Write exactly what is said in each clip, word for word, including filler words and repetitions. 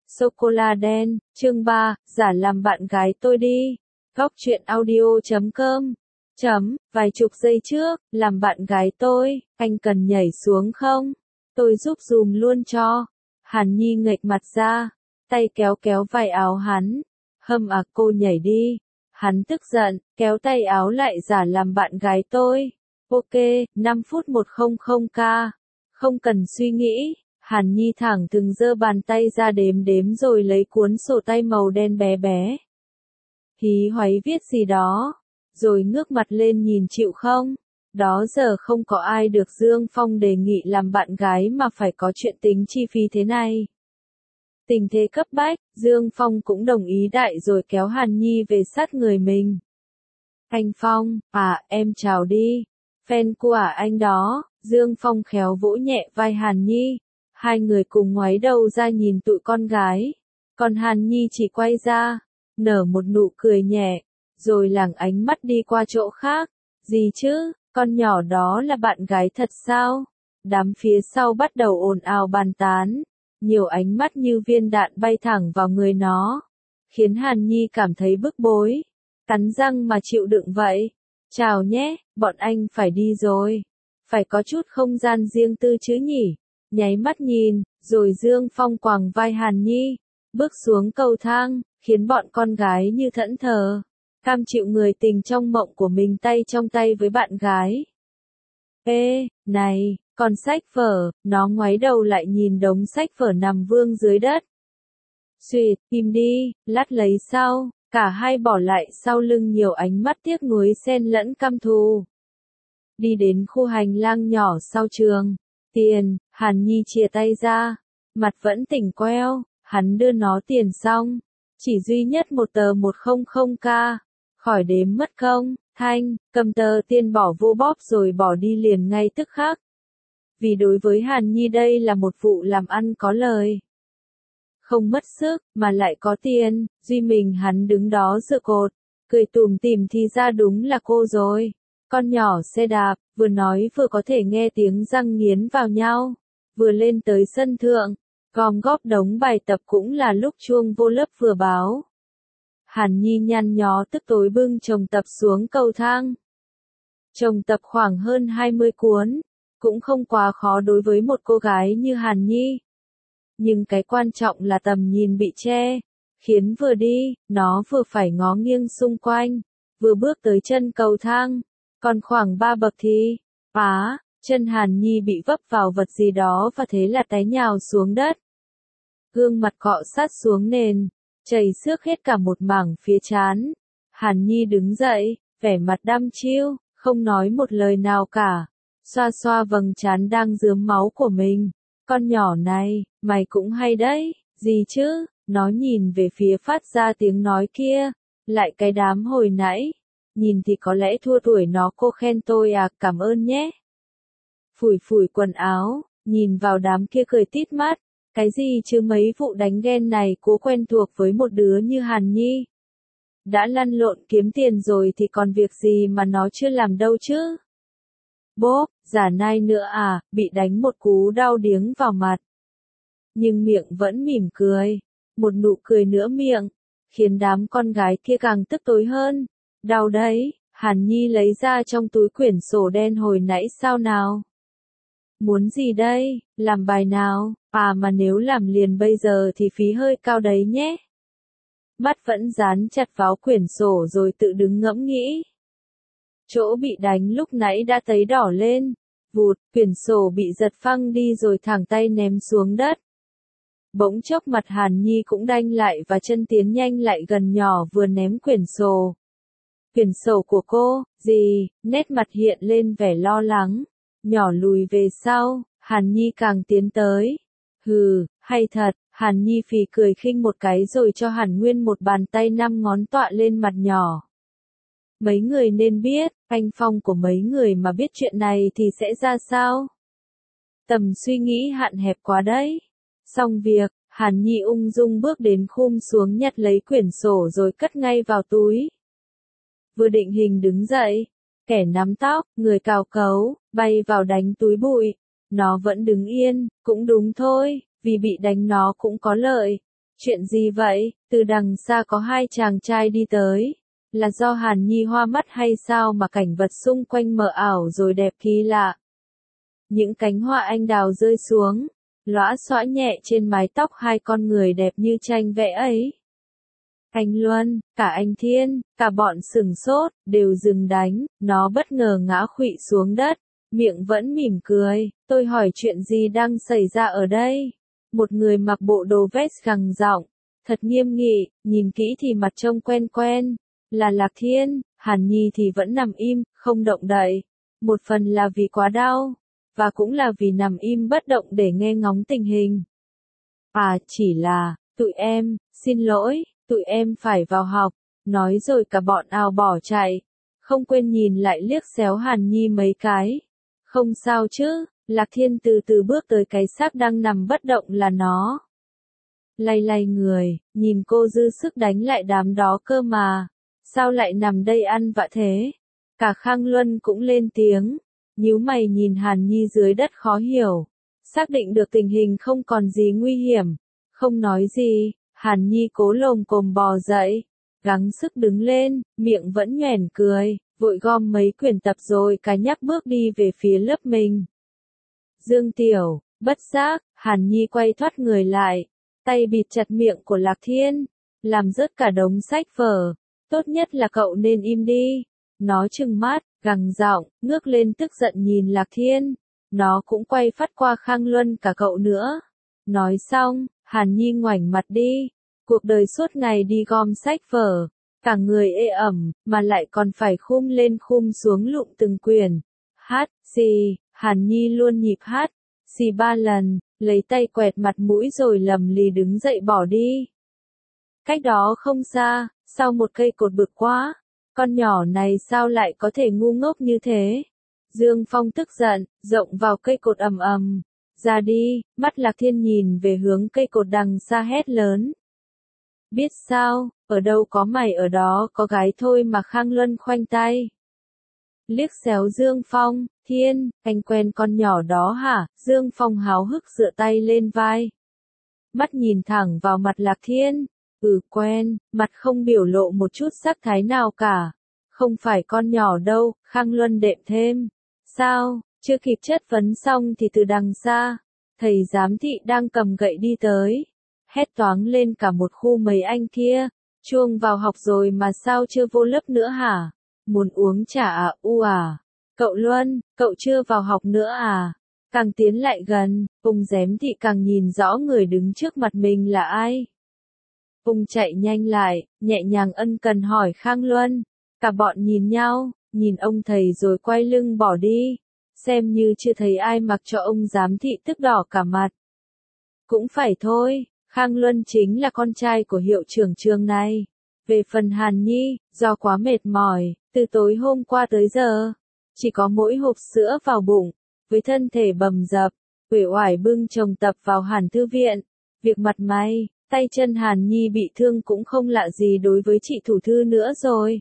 Sô-cô-la đen, chương ba, giả làm bạn gái tôi đi. Góc truyện audio chấm com. Chấm, vài chục giây trước, làm bạn gái tôi, anh cần nhảy xuống không? Tôi giúp dùm luôn cho. Hàn Nhi nghệch mặt ra, tay kéo kéo vai áo hắn. Hâm à, cô nhảy đi. Hắn tức giận, kéo tay áo lại giả làm bạn gái tôi. Ok, năm phút một trăm k. Không cần suy nghĩ. Hàn Nhi thẳng thừng giơ bàn tay ra đếm đếm rồi lấy cuốn sổ tay màu đen bé bé. Hí hoáy viết gì đó, rồi ngước mặt lên nhìn chịu không? Đó giờ không có ai được Dương Phong đề nghị làm bạn gái mà phải có chuyện tính chi phí thế này. Tình thế cấp bách, Dương Phong cũng đồng ý đại rồi kéo Hàn Nhi về sát người mình. Anh Phong, à, em chào đi. Fan của anh đó, Dương Phong khéo vỗ nhẹ vai Hàn Nhi. Hai người cùng ngoái đầu ra nhìn tụi con gái. Còn Hàn Nhi chỉ quay ra, nở một nụ cười nhẹ, rồi lảng ánh mắt đi qua chỗ khác. Gì chứ, con nhỏ đó là bạn gái thật sao? Đám phía sau bắt đầu ồn ào bàn tán. Nhiều ánh mắt như viên đạn bay thẳng vào người nó, khiến Hàn Nhi cảm thấy bức bối. Cắn răng mà chịu đựng vậy. Chào nhé, bọn anh phải đi rồi. Phải có chút không gian riêng tư chứ nhỉ? Nháy mắt nhìn, rồi Dương Phong quàng vai Hàn Nhi, bước xuống cầu thang, khiến bọn con gái như thẫn thờ, cam chịu người tình trong mộng của mình tay trong tay với bạn gái. Ê, này, còn sách vở, nó ngoáy đầu lại nhìn đống sách vở nằm vương dưới đất. Xuyệt, im đi, lát lấy sau, cả hai bỏ lại sau lưng nhiều ánh mắt tiếc nuối xen lẫn căm thù. Đi đến khu hành lang nhỏ sau trường. Tiền, Hàn Nhi chìa tay ra, mặt vẫn tỉnh queo, hắn đưa nó tiền xong, chỉ duy nhất một tờ một trăm k, khỏi đếm mất công, Thanh, cầm tờ tiền bỏ vô bóp rồi bỏ đi liền ngay tức khắc. Vì đối với Hàn Nhi đây là một vụ làm ăn có lời. Không mất sức, mà lại có tiền, duy mình hắn đứng đó dựa cột, cười tủm tỉm thì ra đúng là cô rồi. Con nhỏ xe đạp, vừa nói vừa có thể nghe tiếng răng nghiến vào nhau. Vừa lên tới sân thượng, gom góp đống bài tập cũng là lúc chuông vô lớp vừa báo. Hàn Nhi nhăn nhó tức tối bưng chồng tập xuống cầu thang. Chồng tập khoảng hơn hai mươi cuốn, cũng không quá khó đối với một cô gái như Hàn Nhi. Nhưng cái quan trọng là tầm nhìn bị che, khiến vừa đi, nó vừa phải ngó nghiêng xung quanh, vừa bước tới chân cầu thang. Còn khoảng ba bậc thì, á, chân Hàn Nhi bị vấp vào vật gì đó và thế là té nhào xuống đất. Gương mặt cọ sát xuống nền, chảy xước hết cả một mảng phía trán. Hàn Nhi đứng dậy, vẻ mặt đăm chiêu, không nói một lời nào cả, xoa xoa vầng trán đang rướm máu của mình. Con nhỏ này, mày cũng hay đấy, gì chứ, nó nhìn về phía phát ra tiếng nói kia, lại cái đám hồi nãy. Nhìn thì có lẽ thua tuổi nó, cô khen tôi à, cảm ơn nhé. Phủi phủi quần áo, nhìn vào đám kia cười tít mắt, cái gì chứ mấy vụ đánh ghen này cố quen thuộc với một đứa như Hàn Nhi. Đã lăn lộn kiếm tiền rồi thì còn việc gì mà nó chưa làm đâu chứ. Bốp, giả nai nữa à, bị đánh một cú đau điếng vào mặt. Nhưng miệng vẫn mỉm cười, một nụ cười nữa miệng, khiến đám con gái kia càng tức tối hơn. Đau đấy, Hàn Nhi lấy ra trong túi quyển sổ đen hồi nãy sao nào? Muốn gì đây, làm bài nào, à mà nếu làm liền bây giờ thì phí hơi cao đấy nhé. Mắt vẫn dán chặt vào quyển sổ rồi tự đứng ngẫm nghĩ. Chỗ bị đánh lúc nãy đã thấy đỏ lên, vụt, quyển sổ bị giật phăng đi rồi thẳng tay ném xuống đất. Bỗng chốc mặt Hàn Nhi cũng đanh lại và chân tiến nhanh lại gần nhỏ vừa ném quyển sổ. Quyển sổ của cô, gì, nét mặt hiện lên vẻ lo lắng, nhỏ lùi về sau, Hàn Nhi càng tiến tới. Hừ, hay thật, Hàn Nhi phì cười khinh một cái rồi cho Hàn Nguyên một bàn tay năm ngón tọa lên mặt nhỏ. Mấy người nên biết, anh Phong của mấy người mà biết chuyện này thì sẽ ra sao? Tầm suy nghĩ hạn hẹp quá đấy. Xong việc, Hàn Nhi ung dung bước đến khum xuống nhặt lấy quyển sổ rồi cất ngay vào túi. Vừa định hình đứng dậy, kẻ nắm tóc, người cào cấu, bay vào đánh túi bụi. Nó vẫn đứng yên, cũng đúng thôi, vì bị đánh nó cũng có lợi. Chuyện gì vậy? Từ đằng xa có hai chàng trai đi tới. Là do Hàn Nhi hoa mắt hay sao mà cảnh vật xung quanh mờ ảo rồi đẹp kỳ lạ. Những cánh hoa anh đào rơi xuống, lóa xõa nhẹ trên mái tóc hai con người đẹp như tranh vẽ ấy. Anh Luân, cả anh Thiên, cả bọn sừng sốt, đều dừng đánh, nó bất ngờ ngã khuỵu xuống đất, miệng vẫn mỉm cười. Tôi hỏi chuyện gì đang xảy ra ở đây? Một người mặc bộ đồ vest gằn giọng, thật nghiêm nghị, nhìn kỹ thì mặt trông quen quen, là Lạc Thiên. Hàn Nhi thì vẫn nằm im, không động đậy. Một phần là vì quá đau, và cũng là vì nằm im bất động để nghe ngóng tình hình. À, chỉ là, tụi em, xin lỗi, tụi em phải vào học, nói rồi cả bọn ào bỏ chạy, không quên nhìn lại liếc xéo Hàn Nhi mấy cái. Không sao chứ? Lạc Thiên từ từ bước tới cái xác đang nằm bất động là nó. Lay lay người, nhìn cô dư sức đánh lại đám đó cơ mà. Sao lại nằm đây ăn vạ thế? Cả Khang Luân cũng lên tiếng, nhíu mày nhìn Hàn Nhi dưới đất khó hiểu. Xác định được tình hình không còn gì nguy hiểm, không nói gì, Hàn Nhi cố lồm cồm bò dậy, gắng sức đứng lên, miệng vẫn nhoẻn cười, vội gom mấy quyển tập rồi cả nhắc bước đi về phía lớp mình. Dương Tiểu, bất giác, Hàn Nhi quay thoát người lại, tay bịt chặt miệng của Lạc Thiên, làm rớt cả đống sách vở. Tốt nhất là cậu nên im đi. Nó trừng mắt, gằn giọng, ngước lên tức giận nhìn Lạc Thiên. Nó cũng quay phát qua Khang Luân cả cậu nữa. Nói xong, Hàn Nhi ngoảnh mặt đi. Cuộc đời suốt ngày đi gom sách vở, cả người ê ẩm, mà lại còn phải khum lên khum xuống lụm từng quyển. Hát, xì, Hàn Nhi luôn nhịp hát, xì ba lần, lấy tay quẹt mặt mũi rồi lầm lì đứng dậy bỏ đi. Cách đó không xa, sau một cây cột bực quá, con nhỏ này sao lại có thể ngu ngốc như thế? Dương Phong tức giận, rộng vào cây cột ầm ầm. Ra đi, mắt Lạc Thiên nhìn về hướng cây cột đằng xa hét lớn. Biết sao, ở đâu có mày ở đó có gái thôi mà. Khang Luân khoanh tay. Liếc xéo Dương Phong, Thiên, anh quen con nhỏ đó hả? Dương Phong háo hức dựa tay lên vai. Mắt nhìn thẳng vào mặt Lạc Thiên. Ừ quen, mặt không biểu lộ một chút sắc thái nào cả. Không phải con nhỏ đâu, Khang Luân đệm thêm. Sao, chưa kịp chất vấn xong thì từ đằng xa, thầy giám thị đang cầm gậy đi tới. Hét toáng lên cả một khu mấy anh kia. Chuông vào học rồi mà sao chưa vô lớp nữa hả? Muốn uống trà à, u à? Cậu Luân, cậu chưa vào học nữa à? Càng tiến lại gần, Ung Giám thị càng nhìn rõ người đứng trước mặt mình là ai. Ung chạy nhanh lại, nhẹ nhàng ân cần hỏi Khang Luân. Cả bọn nhìn nhau, nhìn ông thầy rồi quay lưng bỏ đi. Xem như chưa thấy ai mặc cho ông giám thị tức đỏ cả mặt. Cũng phải thôi, Khang Luân chính là con trai của hiệu trưởng trường này. Về phần Hàn Nhi, do quá mệt mỏi, từ tối hôm qua tới giờ, chỉ có mỗi hộp sữa vào bụng, với thân thể bầm dập, uể oải bưng chồng tập vào Hàn thư viện. Việc mặt mày, tay chân Hàn Nhi bị thương cũng không lạ gì đối với chị thủ thư nữa rồi.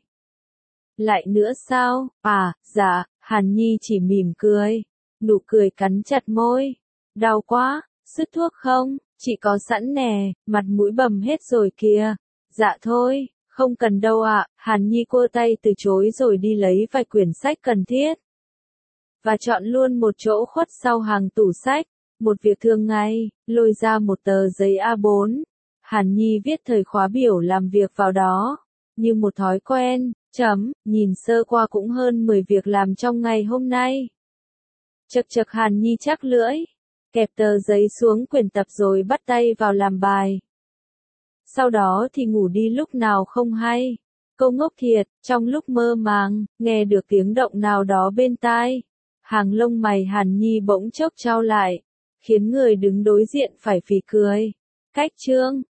Lại nữa sao? À, dạ, Hàn Nhi chỉ mỉm cười, nụ cười cắn chặt môi. Đau quá, sứt thuốc không? Chị có sẵn nè, mặt mũi bầm hết rồi kìa. Dạ thôi, không cần đâu ạ. Hàn Nhi cua tay từ chối rồi đi lấy vài quyển sách cần thiết. Và chọn luôn một chỗ khuất sau hàng tủ sách. Một việc thường ngày, lôi ra một tờ giấy a bốn. Hàn Nhi viết thời khóa biểu làm việc vào đó. Như một thói quen, chấm, nhìn sơ qua cũng hơn mười việc làm trong ngày hôm nay. Chật chật Hàn Nhi chắc lưỡi, kẹp tờ giấy xuống quyển tập rồi bắt tay vào làm bài. Sau đó thì ngủ đi lúc nào không hay. Câu ngốc thiệt, trong lúc mơ màng, nghe được tiếng động nào đó bên tai. Hàng lông mày Hàn Nhi bỗng chốc chau lại, khiến người đứng đối diện phải phì cười. Cách chương